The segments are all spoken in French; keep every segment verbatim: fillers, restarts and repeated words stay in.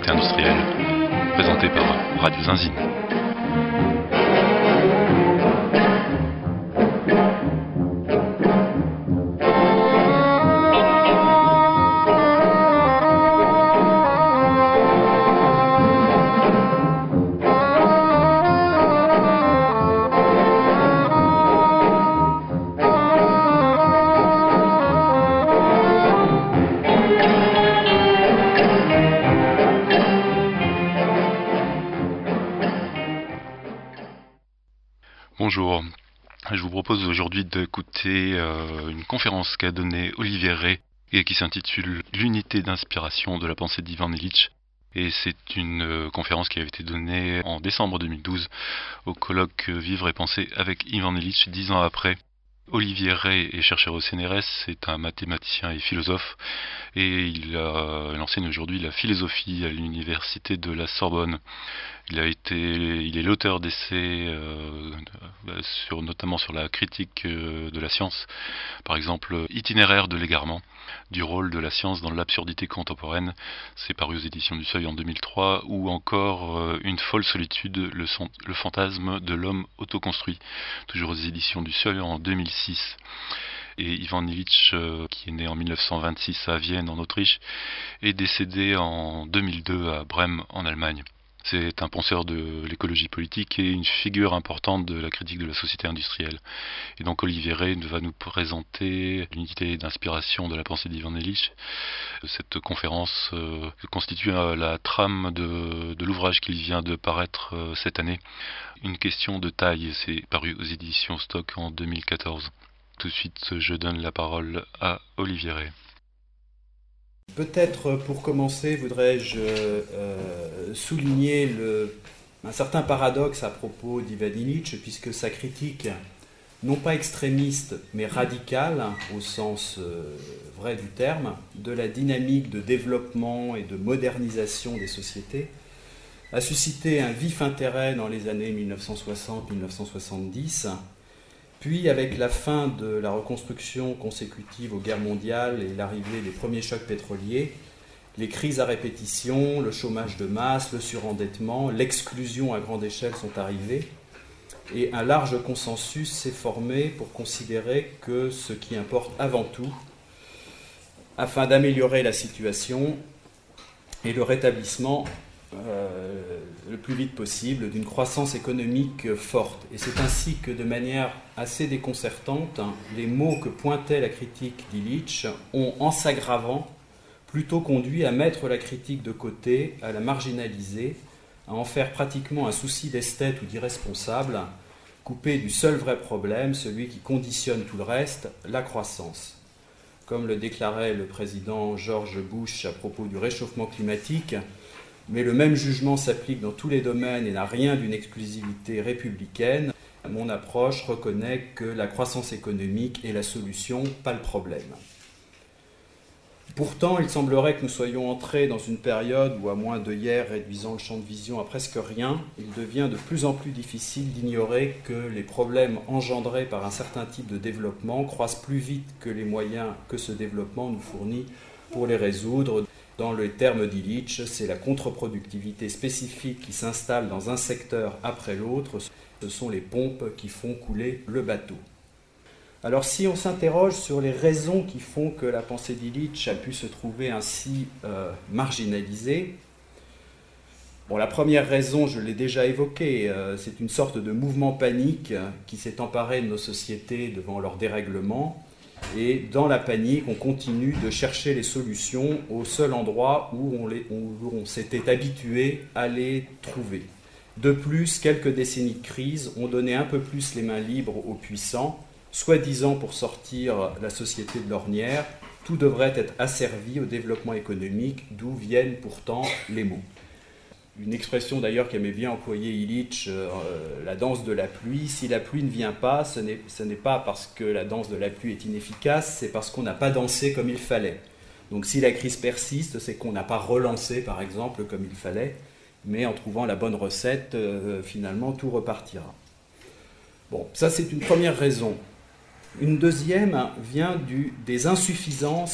société industrielle, présenté par Radio Zinzine. Bonjour, je vous propose aujourd'hui d'écouter euh, une conférence qu'a donnée Olivier Rey et qui s'intitule « L'unité d'inspiration de la pensée d'Ivan Illich ». Et c'est une euh, conférence qui avait été donnée en décembre deux mille douze au colloque Vivre et penser avec Ivan Illich, dix ans après. Olivier Rey est chercheur au C N R S, c'est un mathématicien et philosophe, et il, a, il enseigne aujourd'hui la philosophie à l'université de la Sorbonne. Il a été, il est l'auteur d'essais euh, sur, notamment sur la critique euh, de la science, par exemple Itinéraire de l'égarement, du rôle de la science dans l'absurdité contemporaine, c'est paru aux éditions du Seuil en deux mille trois, ou encore euh, Une folle solitude, le, son, le fantasme de l'homme autoconstruit, toujours aux éditions du Seuil en deux mille six. Et Ivan Illich, euh, qui est né en mille neuf cent vingt-six à Vienne en Autriche, est décédé en deux mille deux à Brême en Allemagne. C'est un penseur de l'écologie politique et une figure importante de la critique de la société industrielle. Et donc Olivier Rey va nous présenter l'unité d'inspiration de la pensée d'Ivan Illich. Cette conférence euh, constitue euh, la trame de, de l'ouvrage qui vient de paraître euh, cette année. Une question de taille, c'est paru aux éditions Stock en deux mille quatorze. Tout de suite, je donne la parole à Olivier Rey. Peut-être pour commencer, voudrais-je euh, souligner le, un certain paradoxe à propos d'Ivan Illich, puisque sa critique, non pas extrémiste, mais radicale, au sens euh, vrai du terme, de la dynamique de développement et de modernisation des sociétés, a suscité un vif intérêt dans les années mille neuf cent soixante à mille neuf cent soixante-dix, puis, avec la fin de la reconstruction consécutive aux guerres mondiales et l'arrivée des premiers chocs pétroliers, les crises à répétition, le chômage de masse, le surendettement, l'exclusion à grande échelle sont arrivés, et un large consensus s'est formé pour considérer que ce qui importe avant tout, afin d'améliorer la situation, est le rétablissement Euh, le plus vite possible d'une croissance économique forte. Et c'est ainsi que, de manière assez déconcertante, les mots que pointait la critique d'Illich ont, en s'aggravant, plutôt conduit à mettre la critique de côté, à la marginaliser, à en faire pratiquement un souci d'esthète ou d'irresponsable, coupé du seul vrai problème, celui qui conditionne tout le reste, la croissance. Comme le déclarait le président George Bush à propos du réchauffement climatique, mais le même jugement s'applique dans tous les domaines et n'a rien d'une exclusivité républicaine. Mon approche reconnaît que la croissance économique est la solution, pas le problème. Pourtant, il semblerait que nous soyons entrés dans une période où, à moins d'œillères réduisant le champ de vision à presque rien, il devient de plus en plus difficile d'ignorer que les problèmes engendrés par un certain type de développement croissent plus vite que les moyens que ce développement nous fournit pour les résoudre. Dans le terme d'Illich, c'est la contre-productivité spécifique qui s'installe dans un secteur après l'autre. Ce sont les pompes qui font couler le bateau. Alors si on s'interroge sur les raisons qui font que la pensée d'Illich a pu se trouver ainsi euh, marginalisée, bon, la première raison, je l'ai déjà évoquée, euh, c'est une sorte de mouvement panique qui s'est emparé de nos sociétés devant leur dérèglement. Et dans la panique, on continue de chercher les solutions au seul endroit où on, les, où on s'était habitué à les trouver. De plus, quelques décennies de crise ont donné un peu plus les mains libres aux puissants, soi-disant pour sortir la société de l'ornière. Tout devrait être asservi au développement économique, d'où viennent pourtant les maux. Une expression d'ailleurs qu'aimait bien employer Illich, euh, la danse de la pluie. Si la pluie ne vient pas, ce n'est, ce n'est pas parce que la danse de la pluie est inefficace, c'est parce qu'on n'a pas dansé comme il fallait. Donc si la crise persiste, c'est qu'on n'a pas relancé par exemple comme il fallait, mais en trouvant la bonne recette, euh, finalement tout repartira. Bon, ça c'est une première raison. Une deuxième vient du, des insuffisances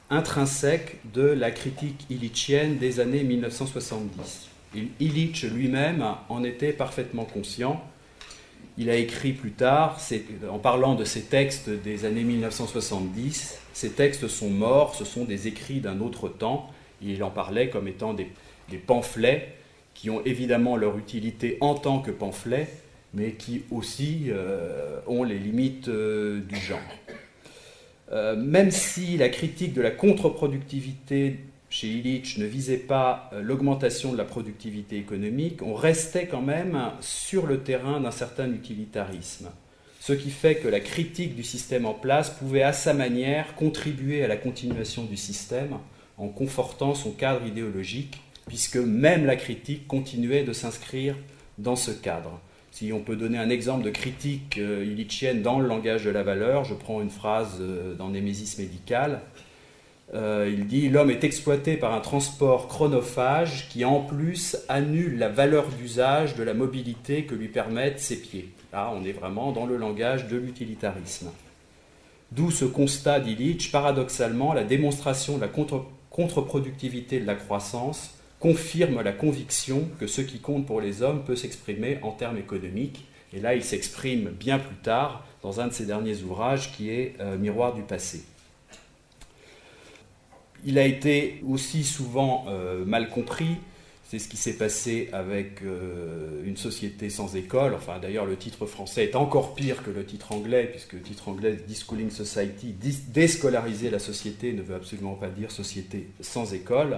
intrinsèque de la critique illichienne des années mille neuf cent soixante-dix. Illich lui-même en était parfaitement conscient. Il a écrit plus tard, en parlant de ces textes des années mille neuf cent soixante-dix, ces textes sont morts, ce sont des écrits d'un autre temps. Il en parlait comme étant des, des pamphlets qui ont évidemment leur utilité en tant que pamphlets, mais qui aussi euh, ont les limites euh, du genre. Euh, même si la critique de la contre-productivité chez Illich ne visait pas euh, l'augmentation de la productivité économique, on restait quand même sur le terrain d'un certain utilitarisme. Ce qui fait que la critique du système en place pouvait à sa manière contribuer à la continuation du système en confortant son cadre idéologique, puisque même la critique continuait de s'inscrire dans ce cadre. Si on peut donner un exemple de critique euh, illichienne dans le langage de la valeur, je prends une phrase euh, dans Némésis médical. Euh, il dit « L'homme est exploité par un transport chronophage qui en plus annule la valeur d'usage de la mobilité que lui permettent ses pieds. » Là, on est vraiment dans le langage de l'utilitarisme. D'où ce constat d'Illich, paradoxalement, la démonstration de la contre- contre-productivité de la croissance confirme la conviction que ce qui compte pour les hommes peut s'exprimer en termes économiques. Et là, il s'exprime bien plus tard dans un de ses derniers ouvrages qui est euh, Miroir du passé. Il a été aussi souvent euh, mal compris. C'est ce qui s'est passé avec euh, une société sans école. Enfin, d'ailleurs, le titre français est encore pire que le titre anglais, puisque le titre anglais, Deschooling Society, déscolariser la société ne veut absolument pas dire société sans école.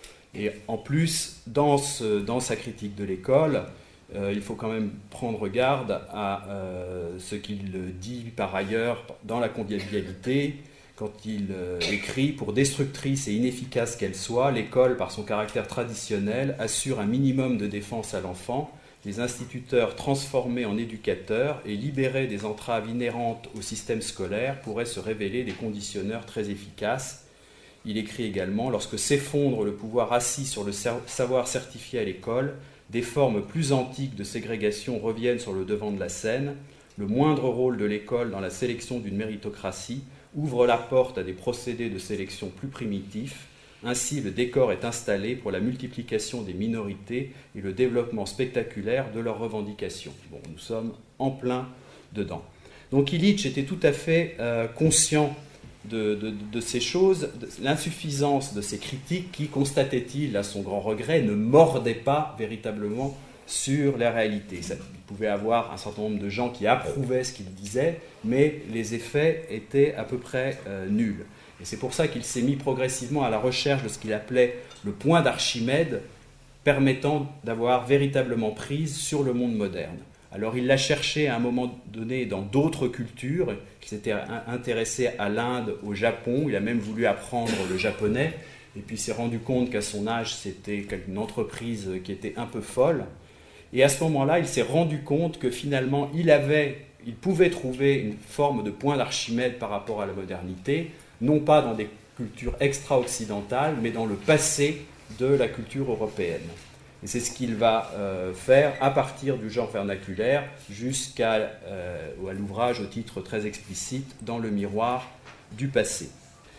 Et en plus, dans, ce, dans sa critique de l'école, euh, il faut quand même prendre garde à euh, ce qu'il dit par ailleurs dans La convivialité, quand il euh, écrit « Pour destructrice et inefficace qu'elle soit, l'école, par son caractère traditionnel, assure un minimum de défense à l'enfant. Les instituteurs transformés en éducateurs et libérés des entraves inhérentes au système scolaire pourraient se révéler des conditionneurs très efficaces. » Il écrit également « Lorsque s'effondre le pouvoir assis sur le savoir certifié à l'école, des formes plus antiques de ségrégation reviennent sur le devant de la scène. Le moindre rôle de l'école dans la sélection d'une méritocratie ouvre la porte à des procédés de sélection plus primitifs. Ainsi, le décor est installé pour la multiplication des minorités et le développement spectaculaire de leurs revendications. » Bon, nous sommes en plein dedans. Donc Illich était tout à fait euh, conscient de, de, de ces choses, de l'insuffisance de ces critiques qui, constatait-il à son grand regret, ne mordaient pas véritablement sur la réalité. Ça, il pouvait avoir un certain nombre de gens qui approuvaient ce qu'il disait, mais les effets étaient à peu près euh, nuls. Et c'est pour ça qu'il s'est mis progressivement à la recherche de ce qu'il appelait le point d'Archimède, permettant d'avoir véritablement prise sur le monde moderne. Alors il l'a cherché à un moment donné dans d'autres cultures, qui s'étaient intéressées à l'Inde, au Japon, il a même voulu apprendre le japonais, et puis il s'est rendu compte qu'à son âge c'était une entreprise qui était un peu folle. Et à ce moment-là, il s'est rendu compte que finalement, il, avait, il pouvait trouver une forme de point d'Archimède par rapport à la modernité, non pas dans des cultures extra-occidentales, mais dans le passé de la culture européenne. Et c'est ce qu'il va euh, faire à partir du genre vernaculaire jusqu'à euh, à l'ouvrage au titre très explicite, Dans le miroir du passé.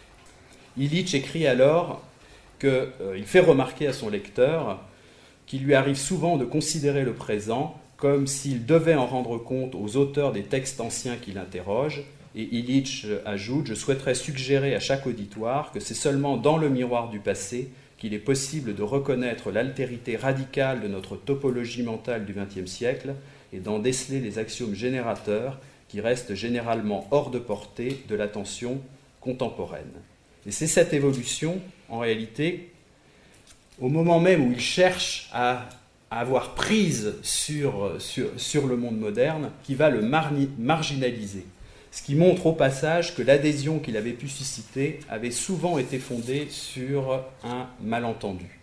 Illich écrit alors qu'il euh, fait remarquer à son lecteur qu'il lui arrive souvent de considérer le présent comme s'il devait en rendre compte aux auteurs des textes anciens qu'il interroge. Et Illich ajoute « Je souhaiterais suggérer à chaque auditoire que c'est seulement dans le miroir du passé qu'il est possible de reconnaître l'altérité radicale de notre topologie mentale du vingtième siècle et d'en déceler les axiomes générateurs qui restent généralement hors de portée de l'attention contemporaine. » Et c'est cette évolution, en réalité, au moment même où il cherche à, à avoir prise sur, sur, sur le monde moderne, qui va le marni, marginaliser. Ce qui montre au passage que l'adhésion qu'il avait pu susciter avait souvent été fondée sur un malentendu.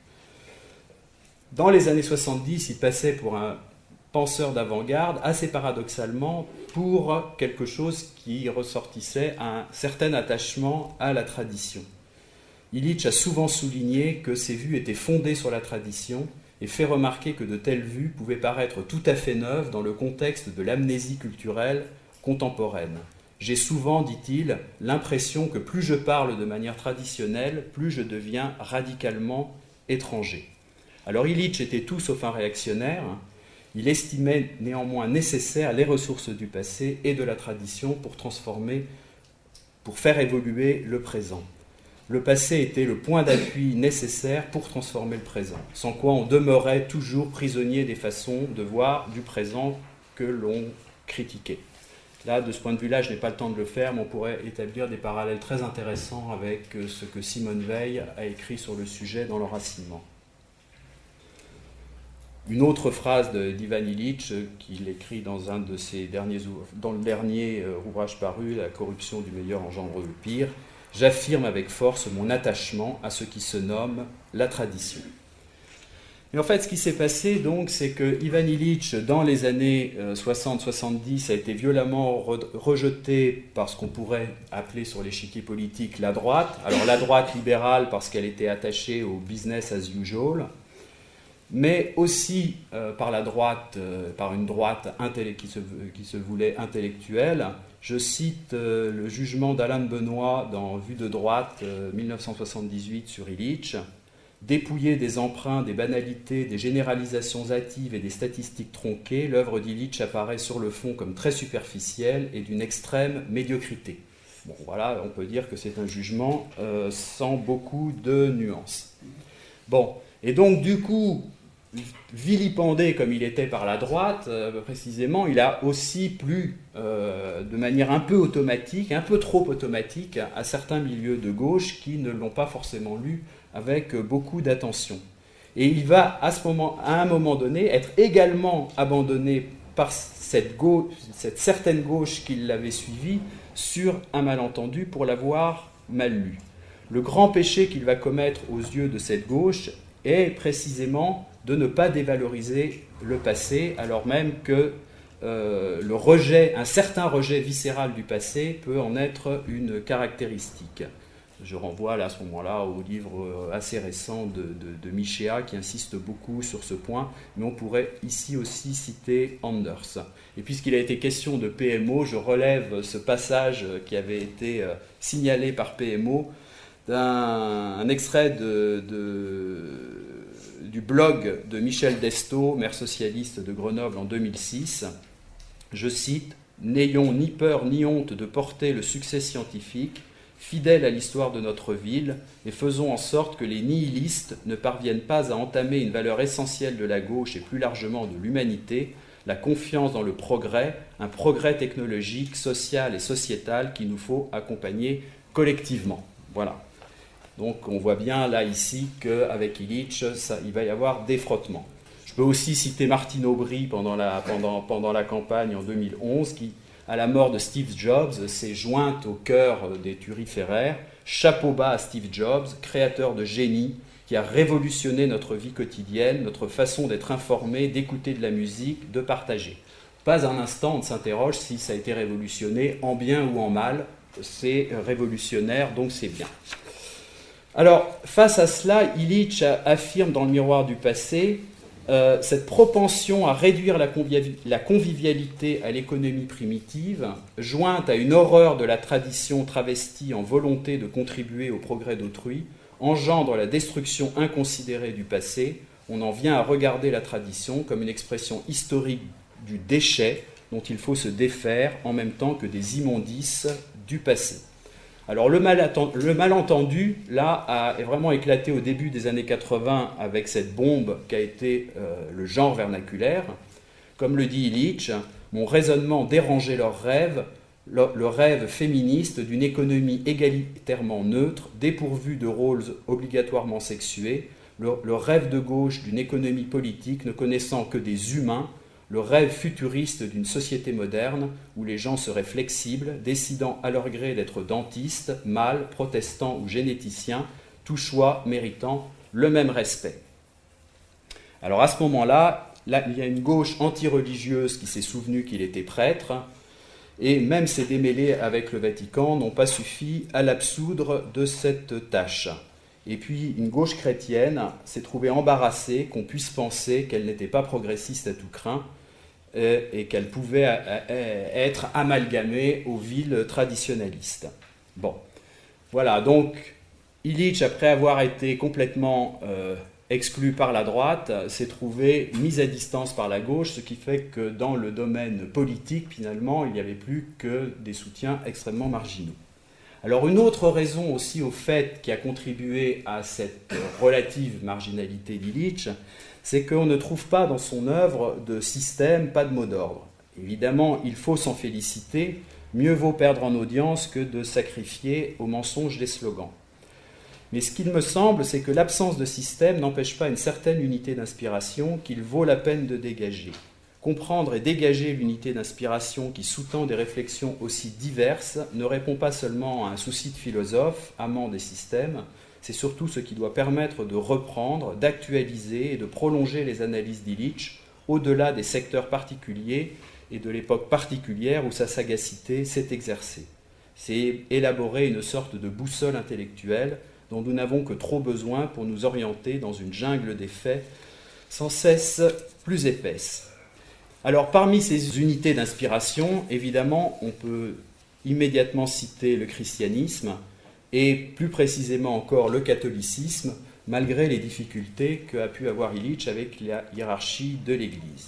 Dans les années soixante-dix, il passait pour un penseur d'avant-garde, assez paradoxalement, pour quelque chose qui ressortissait un certain attachement à la tradition. Illich a souvent souligné que ses vues étaient fondées sur la tradition et fait remarquer que de telles vues pouvaient paraître tout à fait neuves dans le contexte de l'amnésie culturelle contemporaine. J'ai souvent, dit-il, l'impression que plus je parle de manière traditionnelle, plus je deviens radicalement étranger. Alors Illich était tout sauf un réactionnaire. Il estimait néanmoins nécessaires les ressources du passé et de la tradition pour transformer, pour faire évoluer le présent. Le passé était le point d'appui nécessaire pour transformer le présent, sans quoi on demeurait toujours prisonnier des façons de voir du présent que l'on critiquait. Là, de ce point de vue-là, je n'ai pas le temps de le faire, mais on pourrait établir des parallèles très intéressants avec ce que Simone Weil a écrit sur le sujet dans l'Enracinement. Une autre phrase d'Ivan Illich, qu'il écrit dans, un de ses derniers, dans le dernier ouvrage paru, La corruption du meilleur engendre le pire, « J'affirme avec force mon attachement à ce qui se nomme la tradition ». Et en fait, ce qui s'est passé, donc, c'est que Ivan Illich, dans les années soixante soixante-dix, a été violemment re- rejeté par ce qu'on pourrait appeler sur l'échiquier politique la droite. Alors la droite libérale parce qu'elle était attachée au business as usual, mais aussi euh, par la droite, euh, par une droite intellect- qui, se, qui se voulait intellectuelle. Je cite euh, le jugement d'Alain Benoît dans Vue de droite, euh, mille neuf cent soixante-dix-huit, sur Illich. Dépouillée des emprunts, des banalités, des généralisations hâtives et des statistiques tronquées, l'œuvre d'Illich apparaît sur le fond comme très superficielle et d'une extrême médiocrité. Bon, voilà, on peut dire que c'est un jugement euh, sans beaucoup de nuances. Bon, et donc du coup, vilipendé comme il était par la droite, euh, précisément, il a aussi plu euh, de manière un peu automatique, un peu trop automatique, à certains milieux de gauche qui ne l'ont pas forcément lu avec beaucoup d'attention. Et il va, à, ce moment, à un moment donné, être également abandonné par cette, gauche, cette certaine gauche qui l'avait suivi sur un malentendu pour l'avoir mal lu. Le grand péché qu'il va commettre aux yeux de cette gauche est précisément de ne pas dévaloriser le passé, alors même que euh, le rejet, un certain rejet viscéral du passé peut en être une caractéristique. Je renvoie là, à ce moment-là au livre assez récent de, de, de Michéa qui insiste beaucoup sur ce point, mais on pourrait ici aussi citer Anders. Et puisqu'il a été question de P M O, je relève ce passage qui avait été signalé par P M O d'un un extrait de, de, du blog de Michel Destaut, maire socialiste de Grenoble en deux mille six. Je cite « N'ayons ni peur ni honte de porter le succès scientifique, fidèles à l'histoire de notre ville, et faisons en sorte que les nihilistes ne parviennent pas à entamer une valeur essentielle de la gauche et plus largement de l'humanité, la confiance dans le progrès, un progrès technologique, social et sociétal qu'il nous faut accompagner collectivement. » Voilà. Donc on voit bien là ici qu'avec Illich, ça, il va y avoir des frottements. Je peux aussi citer Martine Aubry pendant la, pendant, pendant la campagne en deux mille onze qui, à la mort de Steve Jobs, s'est jointe au cœur des turiféraires. Chapeau bas à Steve Jobs, créateur de génie, qui a révolutionné notre vie quotidienne, notre façon d'être informé, d'écouter de la musique, de partager. Pas un instant on ne s'interroge si ça a été révolutionné en bien ou en mal. C'est révolutionnaire, donc c'est bien. Alors, face à cela, Illich affirme dans le miroir du passé euh, cette propension à réduire la, convivi- la convivialité à l'économie primitive, jointe à une horreur de la tradition travestie en volonté de contribuer au progrès d'autrui, engendre la destruction inconsidérée du passé. On en vient à regarder la tradition comme une expression historique du déchet dont il faut se défaire en même temps que des immondices du passé. Alors le, malentendu, le malentendu, là, a vraiment éclaté au début des années quatre-vingts avec cette bombe qu'a été euh, le genre vernaculaire. Comme le dit Illich, mon raisonnement dérangeait leur rêve, le, le rêve féministe d'une économie égalitairement neutre, dépourvue de rôles obligatoirement sexués, le, le rêve de gauche d'une économie politique ne connaissant que des humains, le rêve futuriste d'une société moderne où les gens seraient flexibles, décidant à leur gré d'être dentistes, mâles, protestants ou généticiens, tout choix méritant le même respect. Alors à ce moment-là, là, il y a une gauche anti-religieuse qui s'est souvenue qu'il était prêtre, et même ses démêlés avec le Vatican n'ont pas suffi à l'absoudre de cette tâche. Et puis une gauche chrétienne s'est trouvée embarrassée qu'on puisse penser qu'elle n'était pas progressiste à tout craint, et, et qu'elle pouvait être amalgamée aux villes traditionnalistes. Bon, voilà, donc Illich, après avoir été complètement euh, exclu par la droite, s'est trouvé mis à distance par la gauche, ce qui fait que dans le domaine politique, finalement, il n'y avait plus que des soutiens extrêmement marginaux. Alors une autre raison aussi au fait qui a contribué à cette relative marginalité d'Illich, c'est qu'on ne trouve pas dans son œuvre de système, pas de mot d'ordre. Évidemment, il faut s'en féliciter, mieux vaut perdre en audience que de sacrifier au mensonge des slogans. Mais ce qu'il me semble, c'est que l'absence de système n'empêche pas une certaine unité d'inspiration qu'il vaut la peine de dégager. Comprendre et dégager l'unité d'inspiration qui sous-tend des réflexions aussi diverses ne répond pas seulement à un souci de philosophe, amant des systèmes, c'est surtout ce qui doit permettre de reprendre, d'actualiser et de prolonger les analyses d'Illich au-delà des secteurs particuliers et de l'époque particulière où sa sagacité s'est exercée. C'est élaborer une sorte de boussole intellectuelle dont nous n'avons que trop besoin pour nous orienter dans une jungle des faits sans cesse plus épaisse. Alors, parmi ces unités d'inspiration, évidemment, on peut immédiatement citer le christianisme et plus précisément encore le catholicisme, malgré les difficultés qu'a pu avoir Illich avec la hiérarchie de l'Église.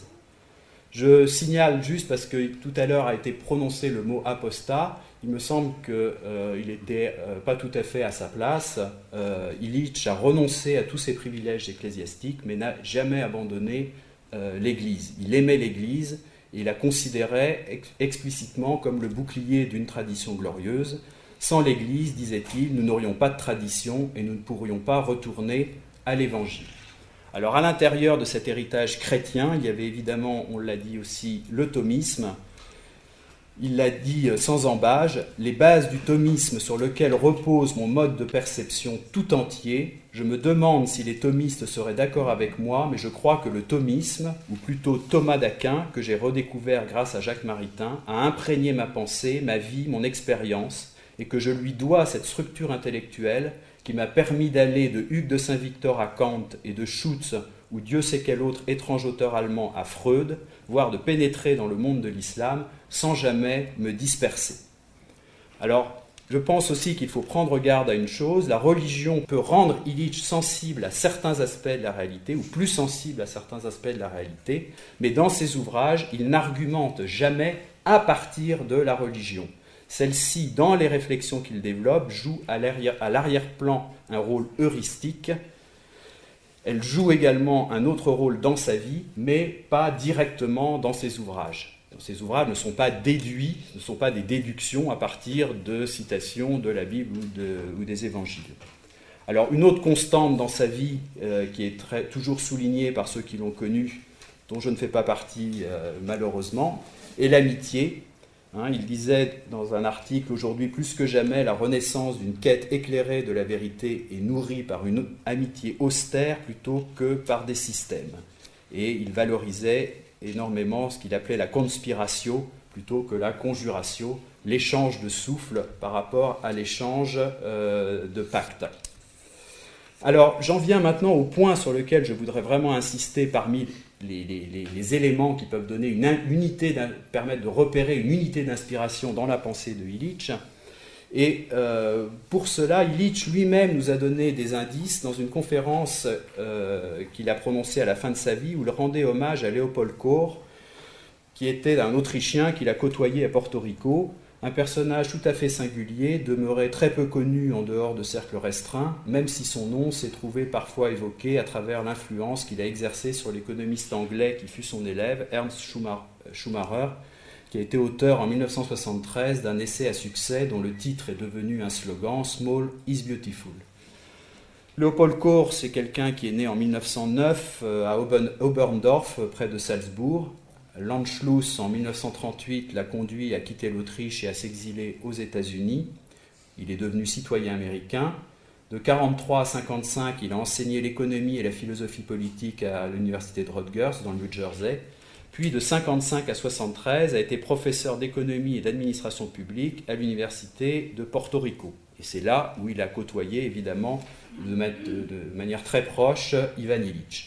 Je signale juste, parce que tout à l'heure a été prononcé le mot apostat, il me semble qu'il euh, n'était euh, pas tout à fait à sa place. Euh, Illich a renoncé à tous ses privilèges ecclésiastiques, mais n'a jamais abandonné euh, l'Église. Il aimait l'Église et il la considérait ex- explicitement comme le bouclier d'une tradition glorieuse. Sans l'Église, disait-il, nous n'aurions pas de tradition et nous ne pourrions pas retourner à l'Évangile. Alors à l'intérieur de cet héritage chrétien, il y avait évidemment, on l'a dit aussi, le thomisme. Il l'a dit sans embâge, les bases du thomisme sur lequel repose mon mode de perception tout entier, je me demande si les thomistes seraient d'accord avec moi, mais je crois que le thomisme, ou plutôt Thomas d'Aquin, que j'ai redécouvert grâce à Jacques Maritain, a imprégné ma pensée, ma vie, mon expérience, et que je lui dois cette structure intellectuelle qui m'a permis d'aller de Hugues de Saint-Victor à Kant et de Schutz ou Dieu sait quel autre étrange auteur allemand à Freud, voire de pénétrer dans le monde de l'islam sans jamais me disperser. Alors, je pense aussi qu'il faut prendre garde à une chose, la religion peut rendre Illich sensible à certains aspects de la réalité, ou plus sensible à certains aspects de la réalité, mais dans ses ouvrages, il n'argumente jamais à partir de la religion. Celle-ci, dans les réflexions qu'il développe, joue à l'arrière-plan un rôle heuristique. Elle joue également un autre rôle dans sa vie, mais pas directement dans ses ouvrages. Ces ouvrages ne sont pas déduits, ne sont pas des déductions à partir de citations de la Bible ou, de, ou des évangiles. Alors, une autre constante dans sa vie, euh, qui est très, toujours soulignée par ceux qui l'ont connu, dont je ne fais pas partie euh, malheureusement, est l'amitié. Hein, il disait dans un article, aujourd'hui plus que jamais, la renaissance d'une quête éclairée de la vérité est nourrie par une amitié austère plutôt que par des systèmes. Et il valorisait énormément ce qu'il appelait la conspiratio plutôt que la conjuratio, l'échange de souffle par rapport à l'échange euh, de pactes. Alors, j'en viens maintenant au point sur lequel je voudrais vraiment insister parmi les, les, les, les éléments qui peuvent donner une unité, permettre de repérer une unité d'inspiration dans la pensée de Illich. Et euh, pour cela, Illich lui-même nous a donné des indices dans une conférence euh, qu'il a prononcée à la fin de sa vie, où il rendait hommage à Leopold Kohr, qui était un Autrichien qu'il a côtoyé à Porto Rico, un personnage tout à fait singulier, demeuré très peu connu en dehors de cercles restreints, même si son nom s'est trouvé parfois évoqué à travers l'influence qu'il a exercée sur l'économiste anglais qui fut son élève, Ernst Schumacher, qui a été auteur en mille neuf cent soixante-treize d'un essai à succès dont le titre est devenu un slogan, « Small is beautiful ». Leopold Kohr, c'est quelqu'un qui est né en mille neuf cent neuf à Oberndorf, près de Salzbourg. L'Anschluss, en mille neuf cent trente-huit, l'a conduit à quitter l'Autriche et à s'exiler aux États-Unis. Il est devenu citoyen américain. De mille neuf cent quarante-trois à mille neuf cent cinquante-cinq, il a enseigné l'économie et la philosophie politique à l'université de Rutgers, dans le New Jersey. Puis, de mille neuf cent cinquante-cinq à mille neuf cent soixante-treize, a été professeur d'économie et d'administration publique à l'université de Porto Rico. Et c'est là où il a côtoyé, évidemment, de, de, de manière très proche, Ivan Illich.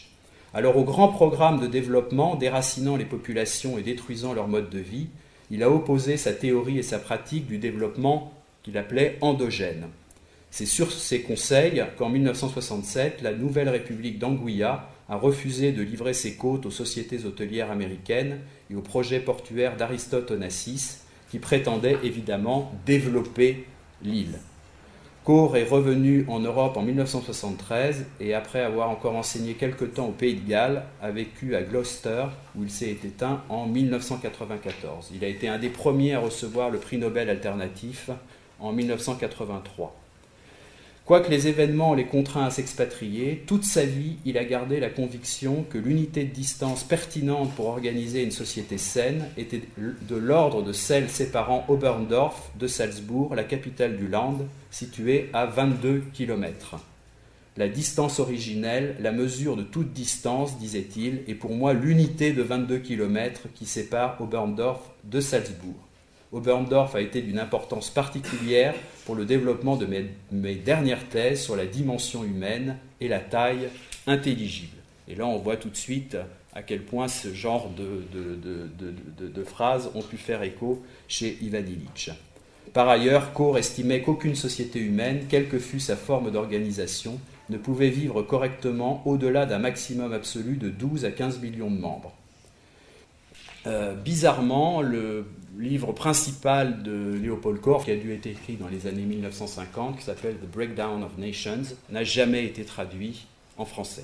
Alors au grand programme de développement déracinant les populations et détruisant leur mode de vie, il a opposé sa théorie et sa pratique du développement qu'il appelait endogène. C'est sur ces conseils qu'en mille neuf cent soixante-sept, la nouvelle République d'Anguilla a refusé de livrer ses côtes aux sociétés hôtelières américaines et au projet portuaire d'Aristote Onassis, qui prétendait évidemment développer l'île. Coore est revenu en Europe en mille neuf cent soixante-treize et après avoir encore enseigné quelque temps au Pays de Galles, a vécu à Gloucester où il s'est éteint en mille neuf cent quatre-vingt-quatorze. Il a été un des premiers à recevoir le prix Nobel alternatif en mille neuf cent quatre-vingt-trois. Quoique les événements l'aient contraint à s'expatrier, toute sa vie, il a gardé la conviction que l'unité de distance pertinente pour organiser une société saine était de l'ordre de celle séparant Oberndorf de Salzbourg, la capitale du Land, située à vingt-deux kilomètres. La distance originelle, la mesure de toute distance, disait-il, est pour moi l'unité de vingt-deux kilomètres qui sépare Oberndorf de Salzbourg. Oberndorf a été d'une importance particulière pour le développement de mes, mes dernières thèses sur la dimension humaine et la taille intelligible. Et là, on voit tout de suite à quel point ce genre de, de, de, de, de, de phrases ont pu faire écho chez Ivan Illich. Par ailleurs, Coore estimait qu'aucune société humaine, quelle que fût sa forme d'organisation, ne pouvait vivre correctement au-delà d'un maximum absolu de douze à quinze millions de membres. Euh, bizarrement, le livre principal de Leopold Coore, qui a dû être écrit dans les années mille neuf cent cinquante, qui s'appelle The Breakdown of Nations, n'a jamais été traduit en français.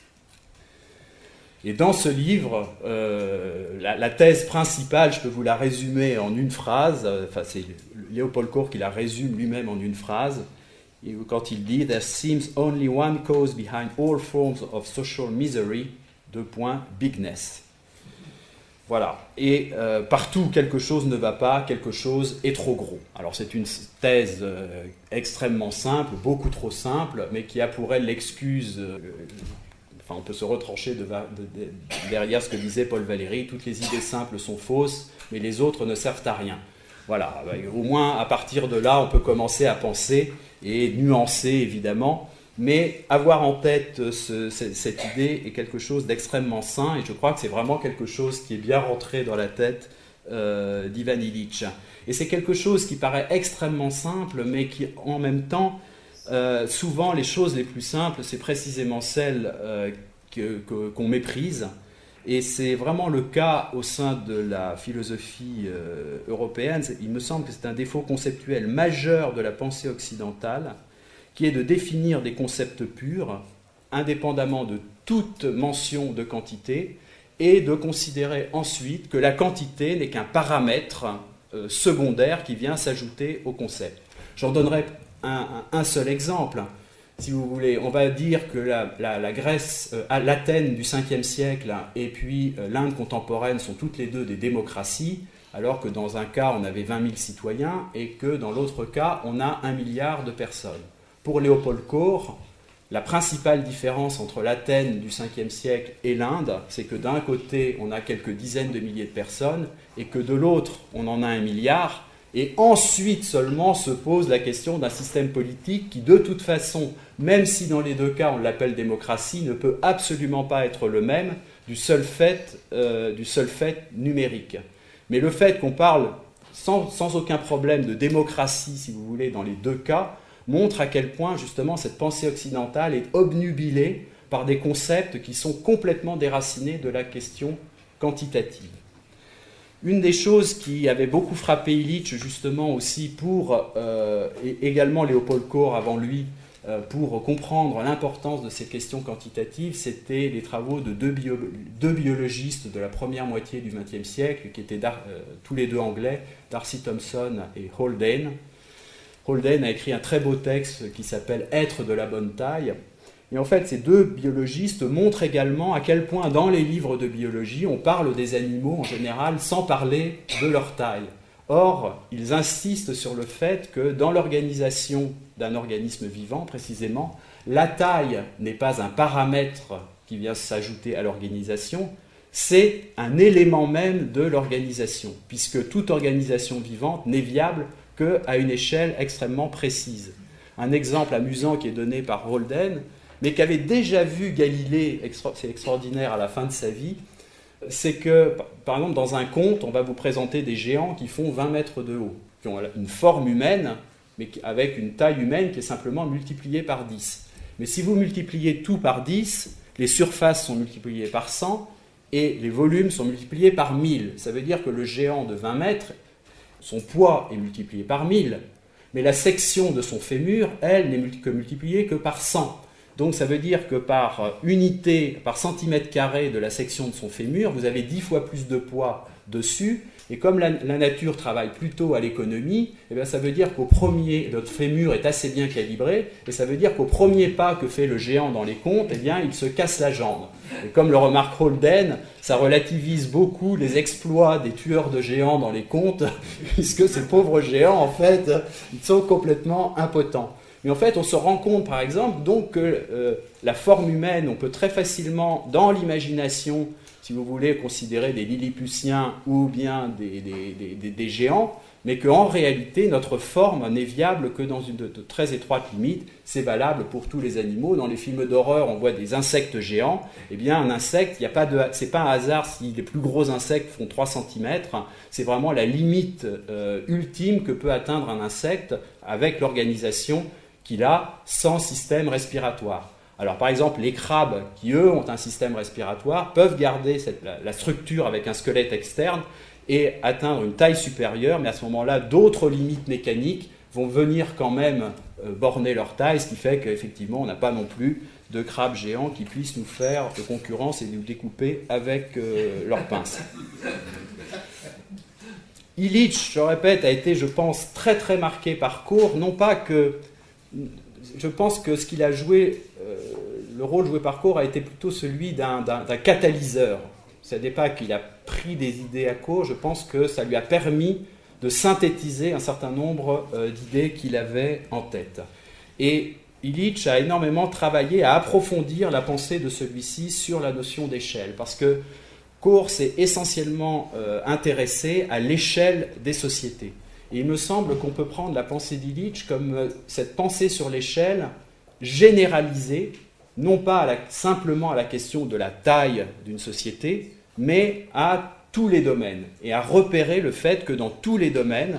Et dans ce livre, euh, la, la thèse principale, je peux vous la résumer en une phrase, euh, enfin c'est Leopold Coore qui la résume lui-même en une phrase, et quand il dit « There seems only one cause behind all forms of social misery, deux points, bigness ». Voilà. Et euh, partout où quelque chose ne va pas, quelque chose est trop gros. Alors c'est une thèse euh, extrêmement simple, beaucoup trop simple, mais qui a pour elle l'excuse, euh, enfin on peut se retrancher de, de, de, derrière ce que disait Paul Valéry, toutes les idées simples sont fausses, mais les autres ne servent à rien. Voilà, au moins à partir de là, on peut commencer à penser et nuancer évidemment, mais avoir en tête ce, cette idée est quelque chose d'extrêmement sain, et je crois que c'est vraiment quelque chose qui est bien rentré dans la tête euh, d'Ivan Illich. Et c'est quelque chose qui paraît extrêmement simple, mais qui en même temps, euh, souvent les choses les plus simples, c'est précisément celles euh, que, que, qu'on méprise. Et c'est vraiment le cas au sein de la philosophie euh, européenne. Il me semble que c'est un défaut conceptuel majeur de la pensée occidentale, qui est de définir des concepts purs, indépendamment de toute mention de quantité, et de considérer ensuite que la quantité n'est qu'un paramètre euh, secondaire qui vient s'ajouter au concept. J'en donnerai un, un, un seul exemple. Si vous voulez, on va dire que la, la, la Grèce, euh, l'Athènes du cinquième siècle et puis euh, l'Inde contemporaine sont toutes les deux des démocraties, alors que dans un cas, on avait vingt mille citoyens et que dans l'autre cas, on a un milliard de personnes. Pour Leopold Coore, la principale différence entre l'Athènes du cinquième siècle et l'Inde, c'est que d'un côté, on a quelques dizaines de milliers de personnes et que de l'autre, on en a un milliard. Et ensuite seulement se pose la question d'un système politique qui, de toute façon, même si dans les deux cas on l'appelle démocratie, ne peut absolument pas être le même du seul fait, euh, du seul fait numérique. Mais le fait qu'on parle sans, sans aucun problème de démocratie, si vous voulez, dans les deux cas, montre à quel point justement cette pensée occidentale est obnubilée par des concepts qui sont complètement déracinés de la question quantitative. Une des choses qui avait beaucoup frappé Illich justement aussi pour, euh, et également Leopold Coore avant lui, euh, pour comprendre l'importance de ces questions quantitatives, c'était les travaux de deux, bio, deux biologistes de la première moitié du vingtième siècle, qui étaient euh, tous les deux anglais, D'Arcy Thompson et Haldane. Haldane a écrit un très beau texte qui s'appelle « Être de la bonne taille ». Et en fait, ces deux biologistes montrent également à quel point dans les livres de biologie, on parle des animaux en général sans parler de leur taille. Or, ils insistent sur le fait que dans l'organisation d'un organisme vivant, précisément, la taille n'est pas un paramètre qui vient s'ajouter à l'organisation, c'est un élément même de l'organisation, puisque toute organisation vivante n'est viable qu'à une échelle extrêmement précise. Un exemple amusant qui est donné par Haldane, mais qu'avait déjà vu Galilée, c'est extraordinaire, à la fin de sa vie, c'est que, par exemple, dans un conte, on va vous présenter des géants qui font vingt mètres de haut, qui ont une forme humaine, mais avec une taille humaine qui est simplement multipliée par dix. Mais si vous multipliez tout par dix, les surfaces sont multipliées par cent et les volumes sont multipliés par mille. Ça veut dire que le géant de vingt mètres, son poids est multiplié par mille, mais la section de son fémur, elle, n'est que multipliée que par cent. Donc ça veut dire que par unité, par centimètre carré de la section de son fémur, vous avez dix fois plus de poids dessus. Et comme la, la nature travaille plutôt à l'économie, eh bien ça veut dire qu'au premier, notre fémur est assez bien calibré, et ça veut dire qu'au premier pas que fait le géant dans les contes, eh bien il se casse la jambe. Et comme le remarque Holden, ça relativise beaucoup les exploits des tueurs de géants dans les contes, puisque ces pauvres géants, en fait, ils sont complètement impotents. Mais en fait, on se rend compte, par exemple, donc que euh, la forme humaine, on peut très facilement, dans l'imagination, si vous voulez, considérer des Lilliputiens ou bien des, des, des, des géants, mais qu'en réalité, notre forme n'est viable que dans une de, de très étroite limite. C'est valable pour tous les animaux. Dans les films d'horreur, on voit des insectes géants. Eh bien, un insecte, il n'y a pas de, c'est pas un hasard si les plus gros insectes font trois centimètres. C'est vraiment la limite euh, ultime que peut atteindre un insecte avec l'organisation qu'il a sans système respiratoire. Alors par exemple, les crabes, qui eux ont un système respiratoire, peuvent garder cette, la, la structure avec un squelette externe et atteindre une taille supérieure, mais à ce moment-là, d'autres limites mécaniques vont venir quand même euh, borner leur taille, ce qui fait qu'effectivement, on n'a pas non plus de crabes géants qui puissent nous faire de concurrence et nous découper avec euh, leurs pinces. Illich, je répète, a été, je pense, très très marqué par Core, non pas que... Je pense que ce qu'il a joué, euh, le rôle joué par Core a été plutôt celui d'un, d'un, d'un catalyseur. Ce n'est pas qu'il a pris des idées à Core, je pense que ça lui a permis de synthétiser un certain nombre euh, d'idées qu'il avait en tête. Et Illich a énormément travaillé à approfondir la pensée de celui-ci sur la notion d'échelle, parce que Core s'est essentiellement euh, intéressé à l'échelle des sociétés. Et il me semble qu'on peut prendre la pensée d'Illich comme cette pensée sur l'échelle généralisée, non pas à la, simplement à la question de la taille d'une société, mais à tous les domaines, et à repérer le fait que dans tous les domaines,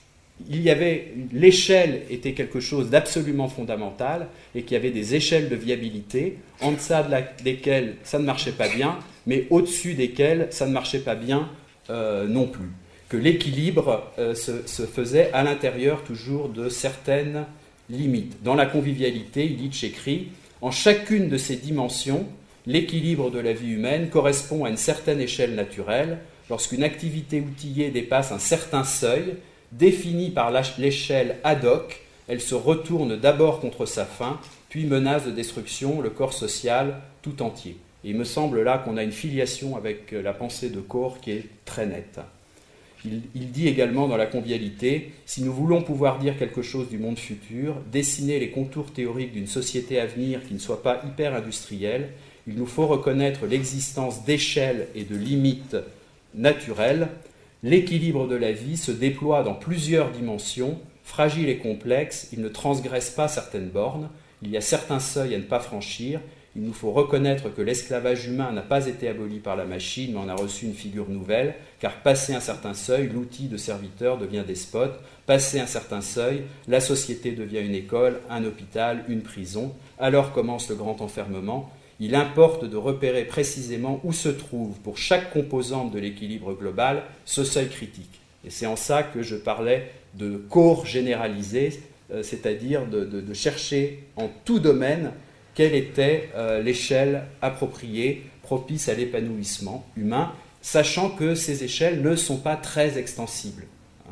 il y avait, l'échelle était quelque chose d'absolument fondamental, et qu'il y avait des échelles de viabilité, en deçà de la, desquelles ça ne marchait pas bien, mais au-dessus desquelles ça ne marchait pas bien euh, non plus. Que l'équilibre euh, se, se faisait à l'intérieur toujours de certaines limites. Dans la convivialité, Illich écrit « En chacune de ces dimensions, l'équilibre de la vie humaine correspond à une certaine échelle naturelle. Lorsqu'une activité outillée dépasse un certain seuil, défini par l'échelle ad hoc, elle se retourne d'abord contre sa fin, puis menace de destruction le corps social tout entier. » Et il me semble là qu'on a une filiation avec la pensée de Core qui est très nette. Il, il dit également dans la convivialité, si nous voulons pouvoir dire quelque chose du monde futur, dessiner les contours théoriques d'une société à venir qui ne soit pas hyper-industrielle, il nous faut reconnaître l'existence d'échelles et de limites naturelles. L'équilibre de la vie se déploie dans plusieurs dimensions, fragile et complexe, il ne transgresse pas certaines bornes, il y a certains seuils à ne pas franchir. Il nous faut reconnaître que l'esclavage humain n'a pas été aboli par la machine, mais en a reçu une figure nouvelle, car passé un certain seuil, l'outil de serviteur devient despote. Passé un certain seuil, la société devient une école, un hôpital, une prison. Alors commence le grand enfermement. Il importe de repérer précisément où se trouve, pour chaque composante de l'équilibre global, ce seuil critique. Et c'est en ça que je parlais de corps généralisé, euh, c'est-à-dire de, de, de chercher en tout domaine quelle était euh, l'échelle appropriée, propice à l'épanouissement humain, sachant que ces échelles ne sont pas très extensibles.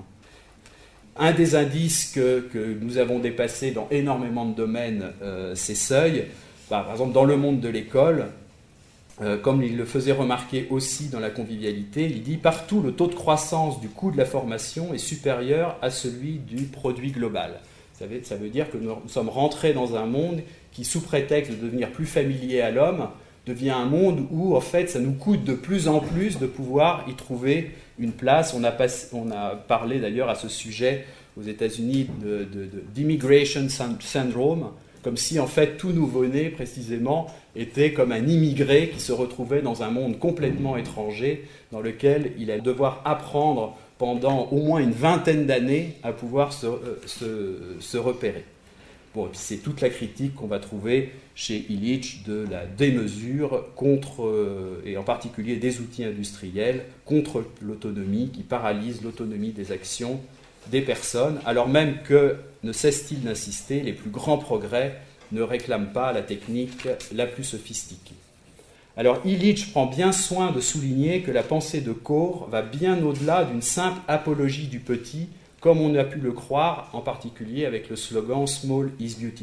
Un des indices que, que nous avons dépassé dans énormément de domaines, euh, ces seuils, bah, par exemple dans le monde de l'école, euh, comme il le faisait remarquer aussi dans la convivialité, il dit « Partout, le taux de croissance du coût de la formation est supérieur à celui du produit global ». Ça veut, ça veut dire que nous, nous sommes rentrés dans un monde qui, sous prétexte de devenir plus familier à l'homme, devient un monde où, en fait, ça nous coûte de plus en plus de pouvoir y trouver une place. On a, pas, on a parlé d'ailleurs à ce sujet aux États-Unis de, de, de, d'immigration syndrome, comme si en fait tout nouveau-né précisément était comme un immigré qui se retrouvait dans un monde complètement étranger dans lequel il allait devoir apprendre pendant au moins une vingtaine d'années à pouvoir se, euh, se, se repérer. Bon, et puis c'est toute la critique qu'on va trouver chez Illich de la démesure contre, euh, et en particulier des outils industriels, contre l'autonomie qui paralyse l'autonomie des actions des personnes, alors même que, ne cesse-t-il d'insister, les plus grands progrès ne réclament pas la technique la plus sophistiquée. Alors Illich prend bien soin de souligner que la pensée de Coore va bien au-delà d'une simple apologie du petit, comme on a pu le croire, en particulier avec le slogan « Small is beautiful ».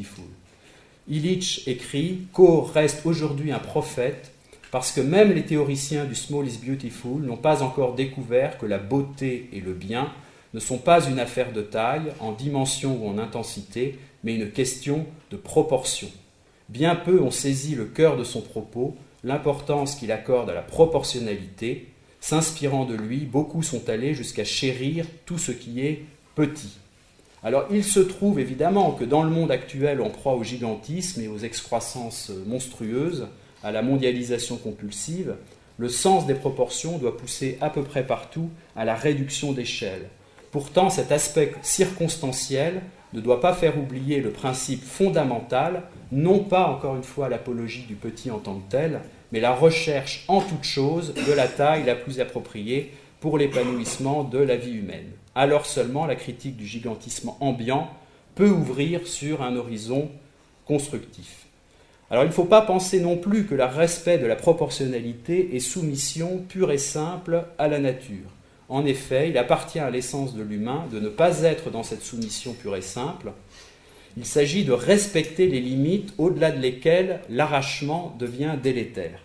Illich écrit « Coore reste aujourd'hui un prophète parce que même les théoriciens du « Small is beautiful » n'ont pas encore découvert que la beauté et le bien ne sont pas une affaire de taille, en dimension ou en intensité, mais une question de proportion. Bien peu ont saisi le cœur de son propos, l'importance qu'il accorde à la proportionnalité. S'inspirant de lui, beaucoup sont allés jusqu'à chérir tout ce qui est petit. Alors il se trouve évidemment que dans le monde actuel, on croit au gigantisme et aux excroissances monstrueuses, à la mondialisation compulsive. Le sens des proportions doit pousser à peu près partout à la réduction d'échelle. Pourtant, cet aspect circonstanciel ne doit pas faire oublier le principe fondamental, non pas, encore une fois, l'apologie du petit en tant que tel, mais la recherche en toute chose de la taille la plus appropriée pour l'épanouissement de la vie humaine. Alors seulement, la critique du gigantisme ambiant peut ouvrir sur un horizon constructif. Alors il ne faut pas penser non plus que le respect de la proportionnalité est soumission pure et simple à la nature. En effet, il appartient à l'essence de l'humain de ne pas être dans cette soumission pure et simple. Il s'agit de respecter les limites au-delà de lesquelles l'arrachement devient délétère.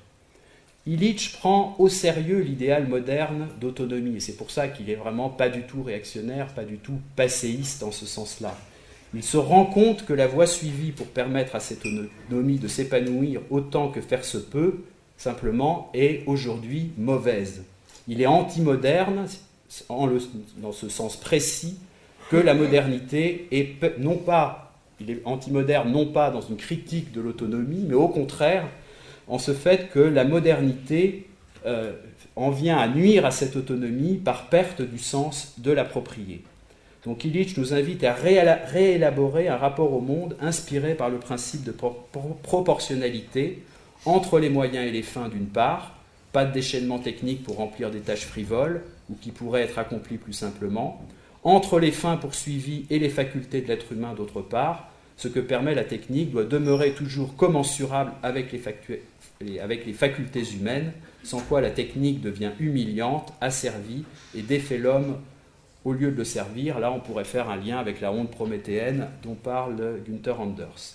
Illich prend au sérieux l'idéal moderne d'autonomie, et c'est pour ça qu'il n'est vraiment pas du tout réactionnaire, pas du tout passéiste en ce sens-là. Il se rend compte que la voie suivie pour permettre à cette autonomie de s'épanouir autant que faire se peut, simplement, est aujourd'hui mauvaise. Il est anti-moderne, en le, dans ce sens précis, que la modernité est non pas, il est anti-moderne non pas dans une critique de l'autonomie, mais au contraire, en ce fait que la modernité euh, en vient à nuire à cette autonomie par perte du sens de l'approprié. Donc Illich nous invite à réélaborer un rapport au monde inspiré par le principe de pro- pro- proportionnalité entre les moyens et les fins d'une part, pas de déchaînement technique pour remplir des tâches frivoles ou qui pourraient être accomplies plus simplement, entre les fins poursuivies et les facultés de l'être humain d'autre part. Ce que permet la technique doit demeurer toujours commensurable avec les, factu- avec les facultés humaines, sans quoi la technique devient humiliante, asservie et défait l'homme au lieu de le servir. Là, on pourrait faire un lien avec la honte prométhéenne dont parle Günther Anders.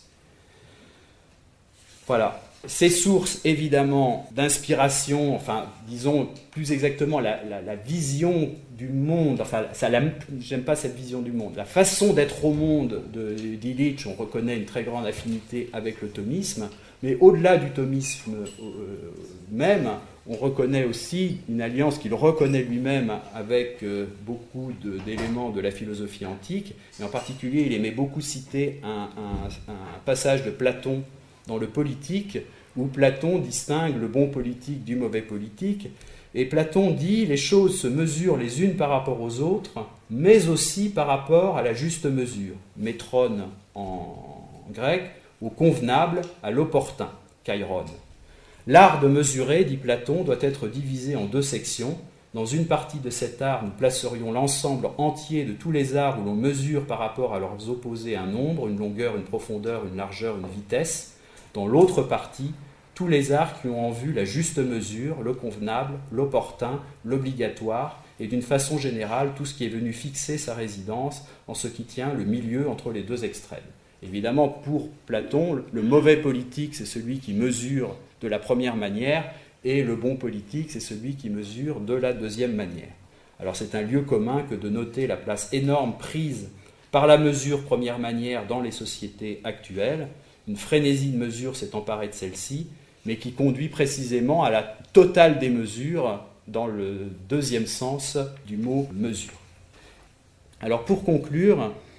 Voilà. Ces sources, évidemment, d'inspiration, enfin, disons plus exactement la, la, la vision du monde, enfin, ça, la, j'aime pas cette vision du monde, la façon d'être au monde de, d'Illich, on reconnaît une très grande affinité avec le thomisme, mais au-delà du thomisme euh, même, on reconnaît aussi une alliance qu'il reconnaît lui-même avec euh, beaucoup de, d'éléments de la philosophie antique, et en particulier, il aimait beaucoup citer un, un, un passage de Platon dans le Politique, où Platon distingue le bon politique du mauvais politique. Et Platon dit « Les choses se mesurent les unes par rapport aux autres, mais aussi par rapport à la juste mesure. » Métron en grec, au convenable, à l'opportun, kairon. L'art de mesurer, dit Platon, doit être divisé en deux sections. Dans une partie de cet art, nous placerions l'ensemble entier de tous les arts où l'on mesure par rapport à leurs opposés un nombre, une longueur, une profondeur, une largeur, une vitesse. Dans l'autre partie, tous les arts qui ont en vue la juste mesure, le convenable, l'opportun, l'obligatoire, et d'une façon générale, tout ce qui est venu fixer sa résidence en ce qui tient le milieu entre les deux extrêmes. Évidemment, pour Platon, le mauvais politique, c'est celui qui mesure de la première manière, et le bon politique, c'est celui qui mesure de la deuxième manière. Alors c'est un lieu commun que de noter la place énorme prise par la mesure première manière dans les sociétés actuelles. Une frénésie de mesure s'est emparée de celle-ci, mais qui conduit précisément à la totale démesure dans le deuxième sens du mot « mesure ». Alors pour conclure,